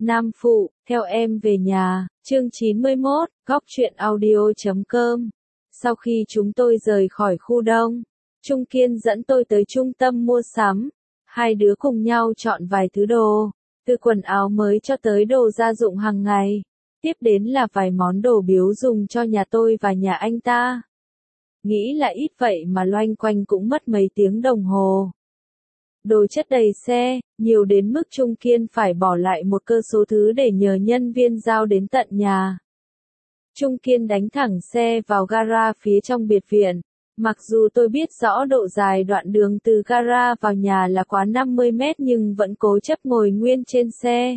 Nam Phụ, theo em về nhà, chương 91, góc truyện audio.com. Sau khi chúng tôi rời khỏi khu đông, Trung Kiên dẫn tôi tới trung tâm mua sắm. Hai đứa cùng nhau chọn vài thứ đồ, từ quần áo mới cho tới đồ gia dụng hàng ngày. Tiếp đến là vài món đồ biếu dùng cho nhà tôi và nhà anh ta. Nghĩ là ít vậy mà loanh quanh cũng mất mấy tiếng đồng hồ. Đồ chất đầy xe, nhiều đến mức Trung Kiên phải bỏ lại một cơ số thứ để nhờ nhân viên giao đến tận nhà. Trung Kiên đánh thẳng xe vào gara phía trong biệt viện. Mặc dù tôi biết rõ độ dài đoạn đường từ gara vào nhà là quá 50 mét nhưng vẫn cố chấp ngồi nguyên trên xe.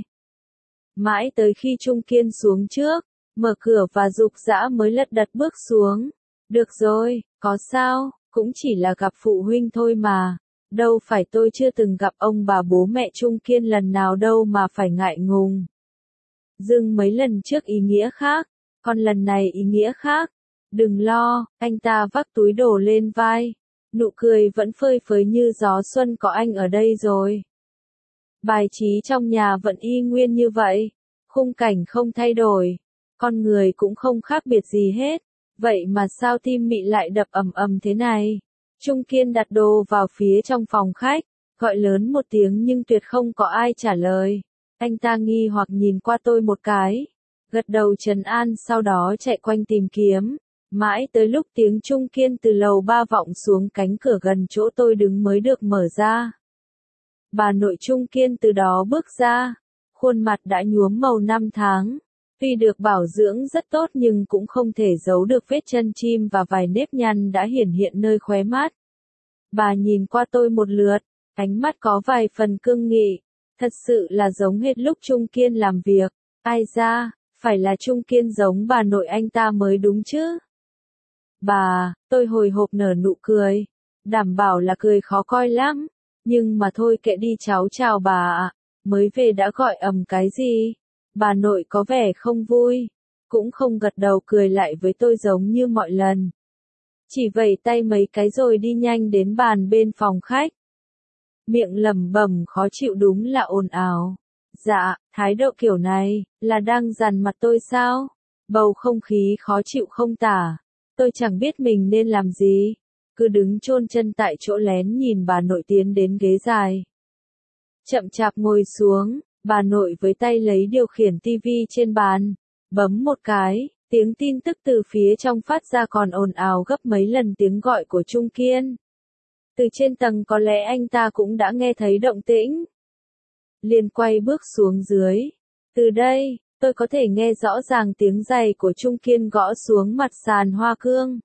Mãi tới khi Trung Kiên xuống trước, mở cửa và giục giã mới lật đật bước xuống. Được rồi, có sao, cũng chỉ là gặp phụ huynh thôi mà. Đâu phải tôi chưa từng gặp ông bà bố mẹ Trung Kiên lần nào đâu mà phải ngại ngùng. Dừng mấy lần trước ý nghĩa khác, còn lần này ý nghĩa khác. Đừng lo, anh ta vác túi đồ lên vai. Nụ cười vẫn phơi phới như gió xuân, có anh ở đây rồi. Bài trí trong nhà vẫn y nguyên như vậy. Khung cảnh không thay đổi. Con người cũng không khác biệt gì hết. Vậy mà sao tim mị lại đập ầm ầm thế này? Trung Kiên đặt đồ vào phía trong phòng khách, gọi lớn một tiếng nhưng tuyệt không có ai trả lời. Anh ta nghi hoặc nhìn qua tôi một cái, gật đầu trấn an sau đó chạy quanh tìm kiếm. Mãi tới lúc tiếng Trung Kiên từ lầu 3 vọng xuống cánh cửa gần chỗ tôi đứng mới được mở ra. Bà nội Trung Kiên từ đó bước ra, khuôn mặt đã nhuốm màu 5 tháng. Tuy được bảo dưỡng rất tốt nhưng cũng không thể giấu được vết chân chim và vài nếp nhăn đã hiển hiện nơi khóe mắt. Bà nhìn qua tôi một lượt, ánh mắt có vài phần cương nghị. Thật sự là giống hệt lúc Trung Kiên làm việc. Ai ra, phải là Trung Kiên giống bà nội anh ta mới đúng chứ. Bà, tôi hồi hộp nở nụ cười. Đảm bảo là cười khó coi lắm. Nhưng mà thôi kệ đi, cháu chào bà ạ. Mới về đã gọi ầm cái gì? Bà nội có vẻ không vui, cũng không gật đầu cười lại với tôi giống như mọi lần. Chỉ vẩy tay mấy cái rồi đi nhanh đến bàn bên phòng khách. Miệng lẩm bẩm khó chịu, đúng là ồn ào. Dạ, thái độ kiểu này, là đang dằn mặt tôi sao? Bầu không khí khó chịu không tả. Tôi chẳng biết mình nên làm gì. Cứ đứng chôn chân tại chỗ lén nhìn bà nội tiến đến ghế dài. Chậm chạp ngồi xuống. Bà nội với tay lấy điều khiển tivi trên bàn, bấm một cái, tiếng tin tức từ phía trong phát ra còn ồn ào gấp mấy lần tiếng gọi của Trung Kiên. Từ trên tầng có lẽ anh ta cũng đã nghe thấy động tĩnh. Liền quay bước xuống dưới. Từ đây, tôi có thể nghe rõ ràng tiếng giày của Trung Kiên gõ xuống mặt sàn hoa cương.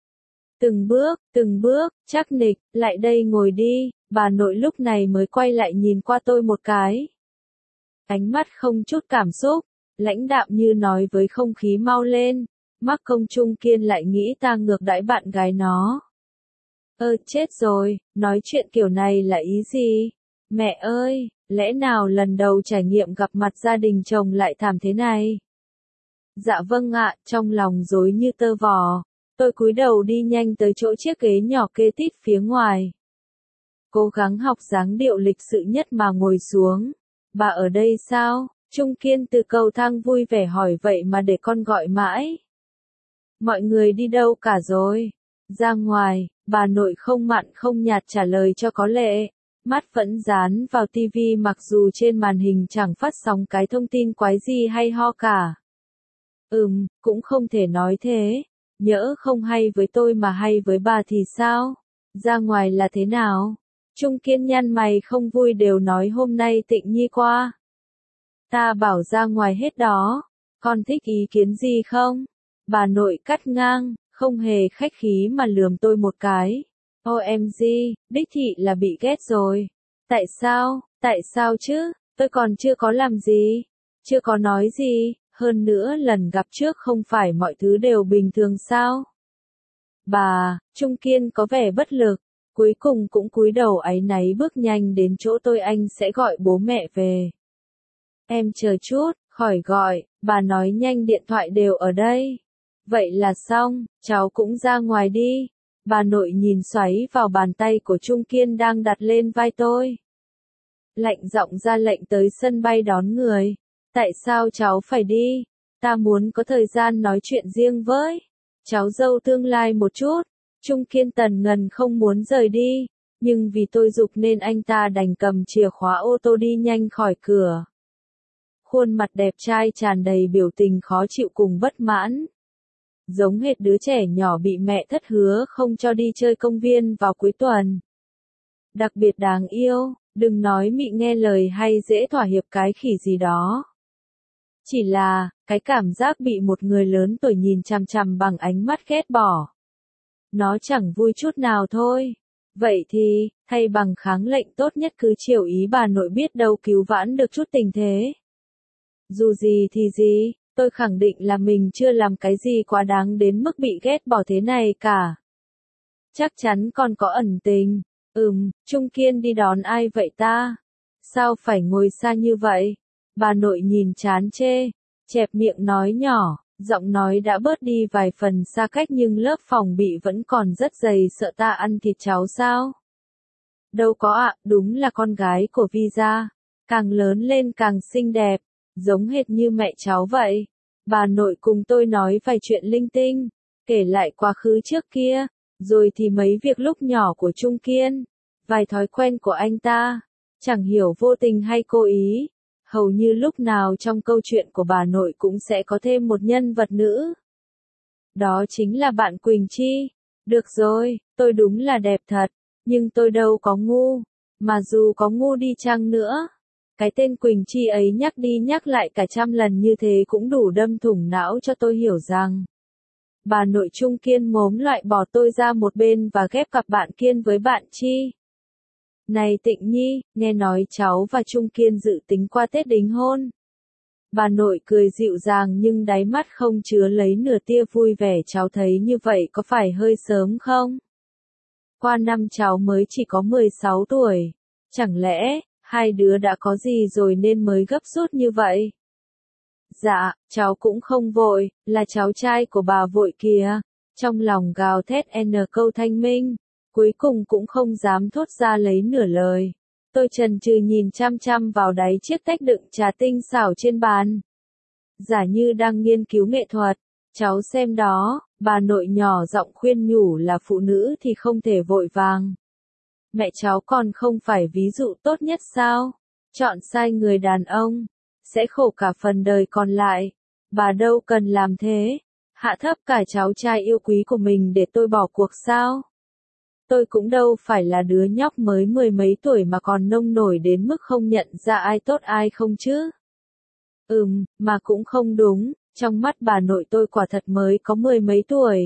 Từng bước, chắc nịch, lại đây ngồi đi, bà nội lúc này mới quay lại nhìn qua tôi một cái. Ánh mắt không chút cảm xúc, lãnh đạm như nói với không khí mau lên, mắc công. Trung Kiên lại nghĩ ta ngược đãi bạn gái nó. Chết rồi, nói chuyện kiểu này là ý gì? Mẹ ơi, lẽ nào lần đầu trải nghiệm gặp mặt gia đình chồng lại thảm thế này? Dạ vâng ạ, trong lòng rối như tơ vò, tôi cúi đầu đi nhanh tới chỗ chiếc ghế nhỏ kê tít phía ngoài. Cố gắng học dáng điệu lịch sự nhất mà ngồi xuống. Bà ở đây sao? Trung Kiên từ cầu thang vui vẻ hỏi, vậy mà để con gọi mãi. Mọi người đi đâu cả rồi? Ra ngoài, bà nội không mặn không nhạt trả lời cho có lệ. Mắt vẫn dán vào tivi mặc dù trên màn hình chẳng phát sóng cái thông tin quái gì hay ho cả. Cũng không thể nói thế. Nhỡ không hay với tôi mà hay với bà thì sao? Ra ngoài là thế nào? Trung Kiên nhăn mày không vui, đều nói hôm nay Tịnh Nhi qua. Ta bảo ra ngoài hết đó. Con thích ý kiến gì không? Bà nội cắt ngang, không hề khách khí mà lườm tôi một cái. OMG, đích thị là bị ghét rồi. Tại sao chứ? Tôi còn chưa có làm gì. Chưa có nói gì. Hơn nữa lần gặp trước không phải mọi thứ đều bình thường sao? Bà, Trung Kiên có vẻ bất lực. Cuối cùng cũng cúi đầu áy náy bước nhanh đến chỗ tôi, anh sẽ gọi bố mẹ về. Em chờ chút, khỏi gọi, bà nói nhanh, điện thoại đều ở đây. Vậy là xong, cháu cũng ra ngoài đi. Bà nội nhìn xoáy vào bàn tay của Trung Kiên đang đặt lên vai tôi. Lạnh giọng ra lệnh tới sân bay đón người. Tại sao cháu phải đi? Ta muốn có thời gian nói chuyện riêng với cháu dâu tương lai một chút. Trung Kiên Tần ngần không muốn rời đi, nhưng vì tôi giục nên anh ta đành cầm chìa khóa ô tô đi nhanh khỏi cửa. Khuôn mặt đẹp trai tràn đầy biểu tình khó chịu cùng bất mãn. Giống hệt đứa trẻ nhỏ bị mẹ thất hứa không cho đi chơi công viên vào cuối tuần. Đặc biệt đáng yêu, đừng nói mị nghe lời hay dễ thỏa hiệp cái khỉ gì đó. Chỉ là, cái cảm giác bị một người lớn tuổi nhìn chằm chằm bằng ánh mắt ghét bỏ. Nó chẳng vui chút nào thôi. Vậy thì, thay bằng kháng lệnh tốt nhất cứ chiều ý bà nội, biết đâu cứu vãn được chút tình thế. Dù gì thì gì, tôi khẳng định là mình chưa làm cái gì quá đáng đến mức bị ghét bỏ thế này cả. Chắc chắn còn có ẩn tình. Trung Kiên đi đón ai vậy ta? Sao phải ngồi xa như vậy? Bà nội nhìn chán chê, chẹp miệng nói nhỏ, giọng nói đã bớt đi vài phần xa cách nhưng lớp phòng bị vẫn còn rất dày. Sợ ta ăn thịt cháu sao? Đâu có ạ, đúng là con gái của Visa. Càng lớn lên càng xinh đẹp, giống hệt như mẹ cháu vậy. Bà nội cùng tôi nói vài chuyện linh tinh, kể lại quá khứ trước kia, rồi thì mấy việc lúc nhỏ của Trung Kiên, vài thói quen của anh ta, chẳng hiểu vô tình hay cố ý. Hầu như lúc nào trong câu chuyện của bà nội cũng sẽ có thêm một nhân vật nữ. Đó chính là bạn Quỳnh Chi. Được rồi, tôi đúng là đẹp thật, nhưng tôi đâu có ngu. Mà dù có ngu đi chăng nữa, cái tên Quỳnh Chi ấy nhắc đi nhắc lại cả trăm lần như thế cũng đủ đâm thủng não cho tôi hiểu rằng bà nội Trung Kiên mốm loại bỏ tôi ra một bên và ghép cặp bạn Kiên với bạn Chi. Này Tịnh Nhi, nghe nói cháu và Trung Kiên dự tính qua Tết đính hôn. Bà nội cười dịu dàng nhưng đáy mắt không chứa lấy nửa tia vui vẻ. Cháu thấy như vậy có phải hơi sớm không? Qua năm cháu mới chỉ có 16 tuổi. Chẳng lẽ, hai đứa đã có gì rồi nên mới gấp rút như vậy? Dạ, cháu cũng không vội, là cháu trai của bà vội kìa. Trong lòng gào thét câu thanh minh, cuối cùng cũng không dám thốt ra lấy nửa lời. Tôi chần chừ nhìn chăm chăm vào đáy chiếc tách đựng trà tinh xảo trên bàn. Giả như đang nghiên cứu nghệ thuật. Cháu xem đó, bà nội nhỏ giọng khuyên nhủ, là phụ nữ thì không thể vội vàng. Mẹ cháu còn không phải ví dụ tốt nhất sao? Chọn sai người đàn ông, sẽ khổ cả phần đời còn lại. Bà đâu cần làm thế. Hạ thấp cả cháu trai yêu quý của mình để tôi bỏ cuộc sao? Tôi cũng đâu phải là đứa nhóc mới mười mấy tuổi mà còn nông nổi đến mức không nhận ra ai tốt ai không chứ. Mà cũng không đúng, trong mắt bà nội tôi quả thật mới có mười mấy tuổi.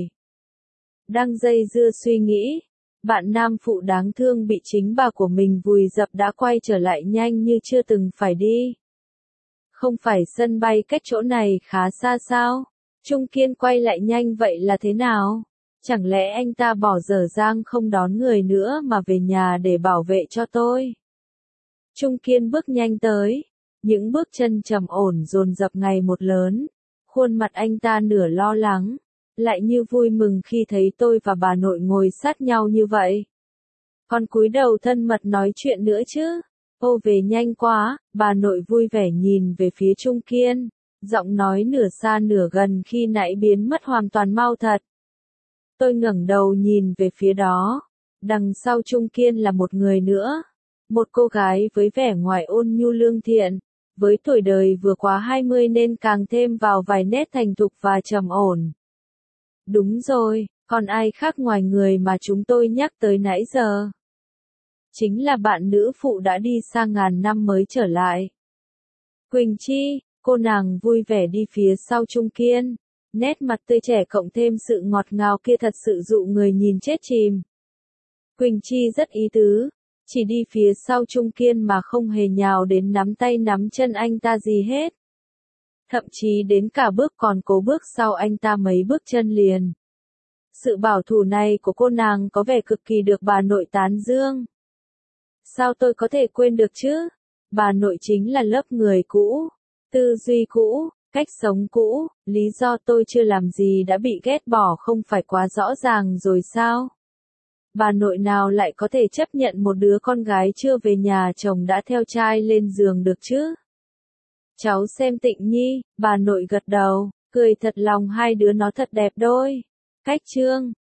Đang dây dưa suy nghĩ, bạn nam phụ đáng thương bị chính bà của mình vùi dập đã quay trở lại nhanh như chưa từng phải đi. Không phải sân bay cách chỗ này khá xa sao? Trung Kiên quay lại nhanh vậy là thế nào? Chẳng lẽ anh ta bỏ dở dang không đón người nữa mà về nhà để bảo vệ cho tôi? Trung Kiên bước nhanh tới, những bước chân trầm ổn dồn dập ngày một lớn. Khuôn mặt anh ta nửa lo lắng, lại như vui mừng khi thấy tôi và bà nội ngồi sát nhau như vậy. Còn cúi đầu thân mật nói chuyện nữa chứ. Ô về nhanh quá, bà nội vui vẻ nhìn về phía Trung Kiên, giọng nói nửa xa nửa gần khi nãy biến mất hoàn toàn mau thật. Tôi ngẩng đầu nhìn về phía đó, đằng sau Trung Kiên là một người nữa, một cô gái với vẻ ngoài ôn nhu lương thiện, với tuổi đời vừa quá 20 nên càng thêm vào vài nét thành thục và trầm ổn. Đúng rồi, còn ai khác ngoài người mà chúng tôi nhắc tới nãy giờ? Chính là bạn nữ phụ đã đi xa ngàn năm mới trở lại. Quỳnh Chi, cô nàng vui vẻ đi phía sau Trung Kiên. Nét mặt tươi trẻ cộng thêm sự ngọt ngào kia thật sự dụ người nhìn chết chìm. Quỳnh Chi rất ý tứ, chỉ đi phía sau Trung Kiên mà không hề nhào đến nắm tay nắm chân anh ta gì hết. Thậm chí đến cả bước còn cố bước sau anh ta mấy bước chân liền. Sự bảo thủ này của cô nàng có vẻ cực kỳ được bà nội tán dương. Sao tôi có thể quên được chứ? Bà nội chính là lớp người cũ, tư duy cũ, cách sống cũ, lý do tôi chưa làm gì đã bị ghét bỏ không phải quá rõ ràng rồi sao? Bà nội nào lại có thể chấp nhận một đứa con gái chưa về nhà chồng đã theo trai lên giường được chứ? Cháu xem Tịnh Nhi, bà nội gật đầu, cười thật lòng hai đứa nó thật đẹp đôi. Cách chương